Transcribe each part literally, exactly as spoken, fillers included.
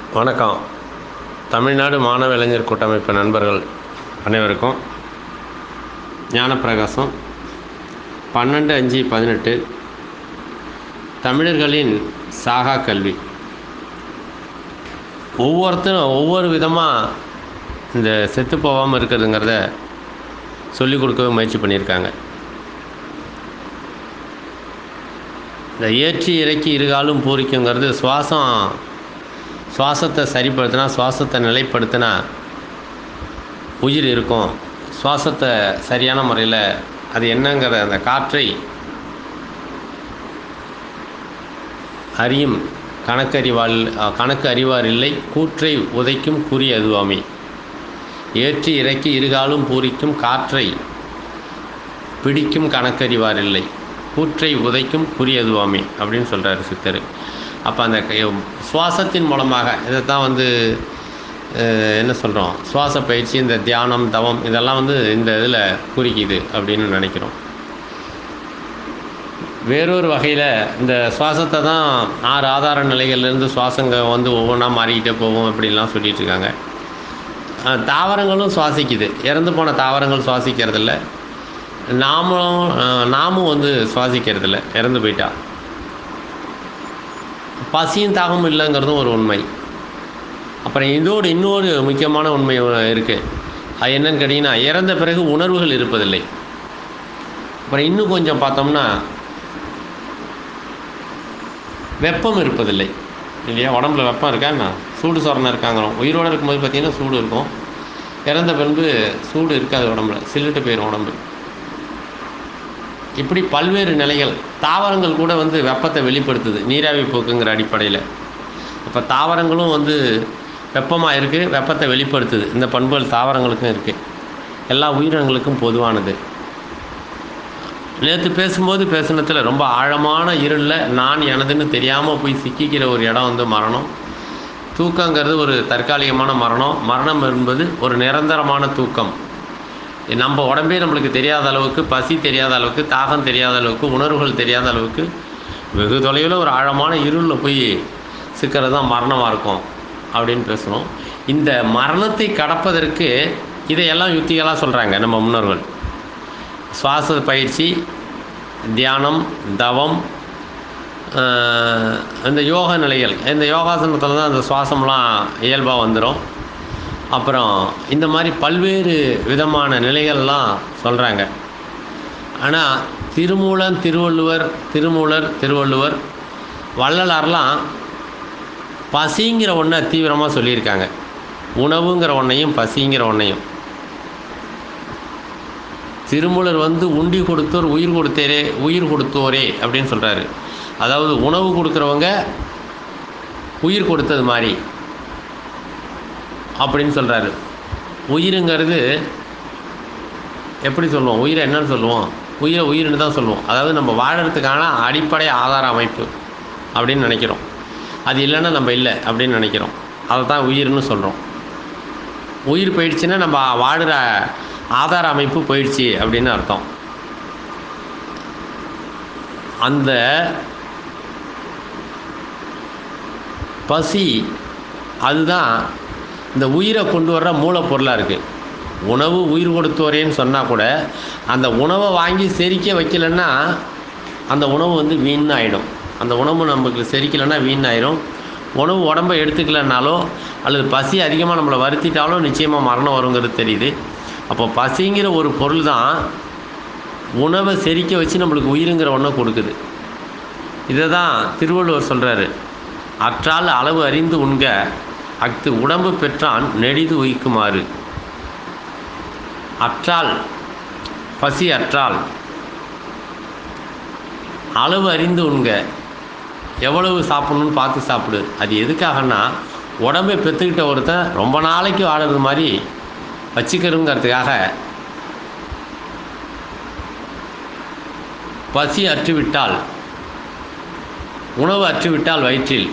வணக்கம். தமிழ்நாடு மாணவ இளைஞர் கூட்டமைப்பு நண்பர்கள் அனைவருக்கும் ஞானப்பிரகாசம். பன்னெண்டு அஞ்சு பதினெட்டு தமிழர்களின் சாகா கல்வி. ஒவ்வொருத்தரும் ஒவ்வொரு விதமாக இந்த செத்து போகாமல் இருக்கிறதுங்கிறத சொல்லிக் கொடுக்கவே முயற்சி பண்ணியிருக்காங்க. இந்த ஏற்றி இறக்கி இருகாலும் பூரிக்குங்கிறது சுவாசம் சுவாசத்தை சரிப்படுத்தினா, சுவாசத்தை நிலைப்படுத்தினா உயிர் இருக்கும். சுவாசத்தை சரியான முறையில் அது என்னங்கிற அந்த காற்றை அறியும் கணக்கறிவாள் கணக்கு அறிவார் இல்லை, கூற்றை உதைக்கும் குறி அதுவாமே. ஏற்றி இறக்கி இருகாலும் பூரிக்கும் காற்றை பிடிக்கும் கணக்கறிவார் இல்லை, கூற்றை உதைக்கும் குறி அதுவாமே அப்படின்னு சொல்கிறார் சித்தர். அப்போ அந்த சுவாசத்தின் மூலமாக இதைத்தான் வந்து என்ன சொல்கிறோம், சுவாச பயிற்சி, இந்த தியானம், தவம் இதெல்லாம் வந்து இந்த இதில் குறிக்குது அப்படின்னு நினைக்கிறோம். வேறொரு வகையில் இந்த சுவாசத்தை தான் ஆறு ஆதார நிலைகள்லேருந்து சுவாசங்க வந்து ஒவ்வொன்றா மாறிக்கிட்டே போகும் அப்படின்லாம் சொல்லிகிட்டு இருக்காங்க. தாவரங்களும் சுவாசிக்குது. இறந்து போன தாவரங்கள் சுவாசிக்கிறதில்ல, நாமும் நாமும் வந்து சுவாசிக்கிறதில்ல இறந்து போயிட்டா. பசியும் தாகமும் இல்லைங்கிறதும் ஒரு உண்மை. அப்புறம் இதோடு இன்னொரு முக்கியமான உண்மை இருக்குது. அது என்னன்னு கேட்டிங்கன்னா, இறந்த பிறகு உணர்வுகள் இருப்பதில்லை. அப்புறம் இன்னும் கொஞ்சம் பார்த்தோம்னா வெப்பம் இருப்பதில்லை இல்லையா? உடம்புல வெப்பம் இருக்கான்னா, சூடு சொரணை இருக்காங்கிறோம். உயிரோடு இருக்கும்போது பார்த்திங்கன்னா சூடு இருக்கும், இறந்த பின்பு சூடு இருக்காது உடம்புல, சில்லுட்டு போயிடும் உடம்பு. இப்படி பல்வேறு நிலைகள். தாவரங்கள் கூட வந்து வெப்பத்தை வெளிப்படுத்துது நீராவி போக்குங்கிற அடிப்படையில். இப்போ தாவரங்களும் வந்து வெப்பமாக இருக்குது, வெப்பத்தை வெளிப்படுத்துது. இந்த பண்புகள் தாவரங்களுக்கும் இருக்குது, எல்லா உயிரினங்களுக்கும் பொதுவானது. நேற்று பேசும்போது பேசுனத்தில் ரொம்ப ஆழமான இருளில் நான் எனதுன்னு தெரியாமல் போய் சிக்கிக்கிற ஒரு இடம் வந்து மரணம். தூக்கங்கிறது ஒரு தற்காலிகமான மரணம். மரணம் என்பது ஒரு நிரந்தரமான தூக்கம். நம்ம உடம்பே நம்மளுக்கு தெரியாத அளவுக்கு, பசி தெரியாத அளவுக்கு, தாகம் தெரியாத அளவுக்கு, உணர்வுகள் தெரியாத அளவுக்கு வெகு தொலைவில் ஒரு ஆழமான இருளில் போய் சிக்கிறது தான் மரணமாக இருக்கும் அப்படின்னு பேசுகிறோம். இந்த மரணத்தை கடப்பதற்கு இதையெல்லாம் யுக்திகளாக சொல்கிறாங்க நம்ம முன்னோர்கள். சுவாச பயிற்சி, தியானம், தவம், இந்த யோக நிலைகள். இந்த யோகாசனத்தில் தான் அந்த சுவாசம்லாம் இயல்பாக வந்துடும். அப்புறம் இந்த மாதிரி பல்வேறு விதமான நிலைகள்லாம் சொல்கிறாங்க. ஆனால் திருமூலன், திருவள்ளுவர், திருமூலர், திருவள்ளுவர், வள்ளலார்லாம் பசிங்கிற ஒன்றை தீவிரமாக சொல்லியிருக்காங்க. உணவுங்கிற ஒன்றையும் பசிங்கிற ஒன்றையும். திருமூலர் வந்து உண்டி கொடுத்தோர் உயிர் கொடுத்தேரே உயிர் கொடுத்தோரே அப்படின்னு சொல்கிறாரு. அதாவது உணவு கொடுக்குறவங்க உயிர் கொடுத்தது மாதிரி அப்படின்னு சொல்கிறாரு. உயிருங்கிறது எப்படி சொல்லுவோம்? உயிரை என்னன்னு சொல்லுவோம்? உயிரை உயிர்னு தான் சொல்லுவோம். அதாவது நம்ம வாழறதுக்கான அடிப்படை ஆதார அமைப்பு அப்படின்னு நினைக்கிறோம். அது இல்லைன்னா நம்ம இல்லை அப்படின்னு நினைக்கிறோம். அதை தான் உயிர்னு சொல்கிறோம். உயிர் போயிடுச்சுன்னா நம்ம வாழுற ஆதார அமைப்பு போயிடுச்சு அப்படின்னு அர்த்தம். அந்த பசி அதுதான் இந்த உயிரை கொண்டு வர்ற மூலப்பொருளாக இருக்குது. உணவு உயிர் கொடுத்தோரேன்னு சொன்னால் கூட அந்த உணவை வாங்கி செரிக்க வைக்கலைன்னா அந்த உணவு வந்து வீண் ஆகிடும். அந்த உணவு நமக்கு செரிக்கலைன்னா வீண் ஆகிடும். உணவு உடம்பை எடுத்துக்கலைன்னாலோ அல்லது பசி அதிகமாக நம்மளை வருத்திட்டாலும் நிச்சயமாக மரணம் வருங்கிறது தெரியுது. அப்போ பசிங்கிற ஒரு பொருள் தான் உணவை செரிக்க வச்சு நம்மளுக்கு உயிருங்கிற ஒன்றை கொடுக்குது. இதை தான் திருவள்ளுவர் சொல்கிறாரு. அற்றால் அளவு அறிந்து உண்க, அஃது உடம்பு பெற்றான் நெடிது உயிக்குமாறு. அற்றால், பசி அற்றால் அளவு அறிந்து உண்க. எவ்வளவு சாப்பிடணும்னு பார்த்து சாப்பிடு. அது எதுக்காகன்னா, உடம்பை பெற்றுக்கிட்ட ஒருத்தன் ரொம்ப நாளைக்கு வாழறது மாதிரி வச்சுக்கிறதுங்கிறதுக்காக. பசி அற்றுவிட்டால், உணவு அற்றுவிட்டால் வயிற்றில்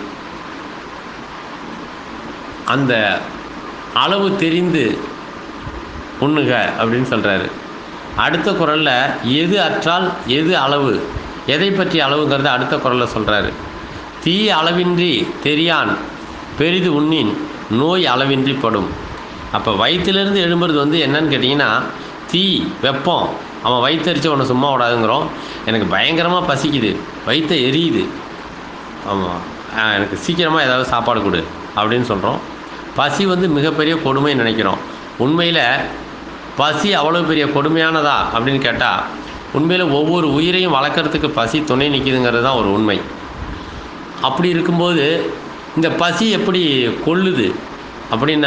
அந்த அளவு தெரிந்து உண்ணுக அப்படின்னு சொல்கிறாரு. அடுத்த குறளில் எது அற்றால் எது அளவு, எதை பற்றி அளவுங்கிறத அடுத்த குறளில் சொல்கிறாரு. தீ அளவின்றி தெரியான் பெரிது உண்ணின் நோய் அளவின்றி படும். அப்போ வயிற்றிலிருந்து எழும்புறது வந்து என்னன்னு கேட்டிங்கன்னா, தீ, வெப்பம். அவன் வயிற்றறிச்சு ஒன்று சும்மா விடாதுங்கிறோம். எனக்கு பயங்கரமாக பசிக்குது, வயிற்றை எரியுது, ஆமாம் எனக்கு சீக்கிரமாக ஏதாவது சாப்பாடு கொடு அப்படின்னு சொல்கிறோம். பசி வந்து மிகப்பெரிய கொடுமைன்னு நினைக்கிறோம். உண்மையில் பசி அவ்வளோ பெரிய கொடுமையானதா அப்படின்னு கேட்டால், உண்மையில் ஒவ்வொரு உயிரையும் வளர்க்குறதுக்கு பசி துணை நிற்கிதுங்கிறது தான் ஒரு உண்மை. அப்படி இருக்கும்போது இந்த பசி எப்படி கொல்லுது அப்படின்னா,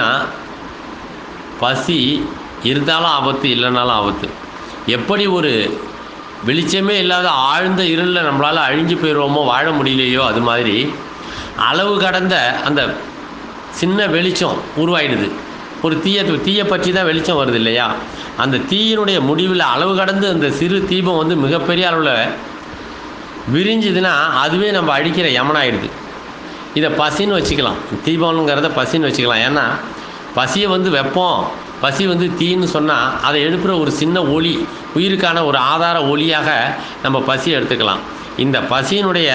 பசி இருந்தாலும் ஆபத்து, இல்லைனாலும் ஆபத்து. எப்படி ஒரு வெளிச்சமே இல்லாத ஆழ்ந்த இருளில் நம்மளால் அழிஞ்சு போயிடுவோமோ, வாழ முடியலையோ, அது மாதிரி அளவு கடந்த அந்த சின்ன வெளிச்சம் உருவாயிடுது. ஒரு தீய தீயை பற்றி தான் வெளிச்சம் வருது இல்லையா? அந்த தீயினுடைய முடிவில் அளவு கடந்து அந்த சிறு தீபம் வந்து மிகப்பெரிய அளவில் விரிஞ்சுதுன்னா அதுவே நம்ம அடிக்கிற யமனாயிடுது. இதை பசின்னு வச்சுக்கலாம், தீபம்ங்கிறத பசின்னு வச்சுக்கலாம். ஏன்னா பசியை வந்து வெப்பம், பசி வந்து தீன்னு சொன்னால் அதை எழுப்புகிற ஒரு சின்ன ஒளி, உயிருக்கான ஒரு ஆதார ஒளியாக நம்ம பசியை எடுத்துக்கலாம். இந்த பசியினுடைய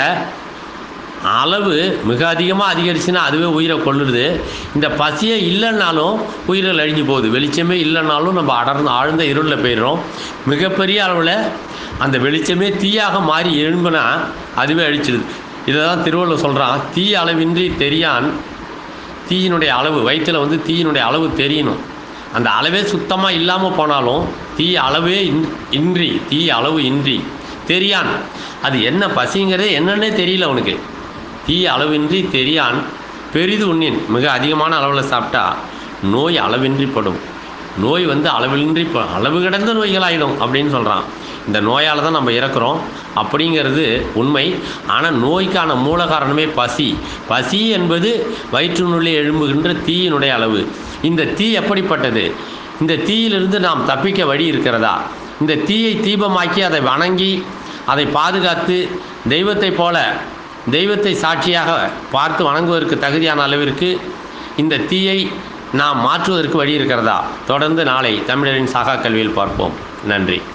அளவு மிக அதிகமாக அதிகரிச்சுன்னா அதுவே உயிரை கொள்ளுது. இந்த பசியே இல்லைன்னாலும் உயிர்கள் அழிஞ்சு போகுது. வெளிச்சமே இல்லைன்னாலும் நம்ம அடர்ந்து ஆழ்ந்த இருளில் போயிடுறோம். மிகப்பெரிய அளவில் அந்த வெளிச்சமே தீயாக மாறி எழும்புனா அதுவே அழிச்சிடுது. இதை தான் திருவள்ளுவர் சொல்கிறான், தீ அளவின்றி தெரியான். தீயினுடைய அளவு, வயிற்றில் வந்து தீயினுடைய அளவு தெரியணும். அந்த அளவே சுத்தமாக இல்லாமல் போனாலும் தீ அளவே இன் இன்றி தீ அளவு இன்றி தெரியான். அது என்ன பசிங்கிறதே என்னன்னே தெரியல அவனுக்கு. தீ அளவின்றி தெரியான் பெரிது உண்ணின். மிக அதிகமான அளவில் சாப்பிட்டா நோய் அளவின்றி படும். நோய் வந்து அளவின்றி அளவு கடந்த நோய்களாயிடும் அப்படின்னு சொல்கிறான். இந்த நோயால் தான் நம்ம இறக்குறோம் அப்படிங்கிறது உண்மை. ஆனால் நோய்க்கான மூல காரணமே பசி. பசி என்பது வயிற்றினுள்ளே எழும்புகின்ற தீயினுடைய அளவு. இந்த தீ எப்படிப்பட்டது? இந்த தீயிலிருந்து நாம் தப்பிக்க வழி இருக்கிறதா? இந்த தீயை தீபமாக்கி அதை வணங்கி அதை பாதுகாத்து தெய்வத்தை போல தெய்வத்தை சாட்சியாக பார்த்து வணங்குவதற்கு தகுதியான அளவிற்கு இந்த தீயை நாம் மாற்றுவதற்கு வழி இருக்கிறதா? தொடர்ந்து நாளை தமிழரின் சாகா கல்வியில் பார்ப்போம். நன்றி.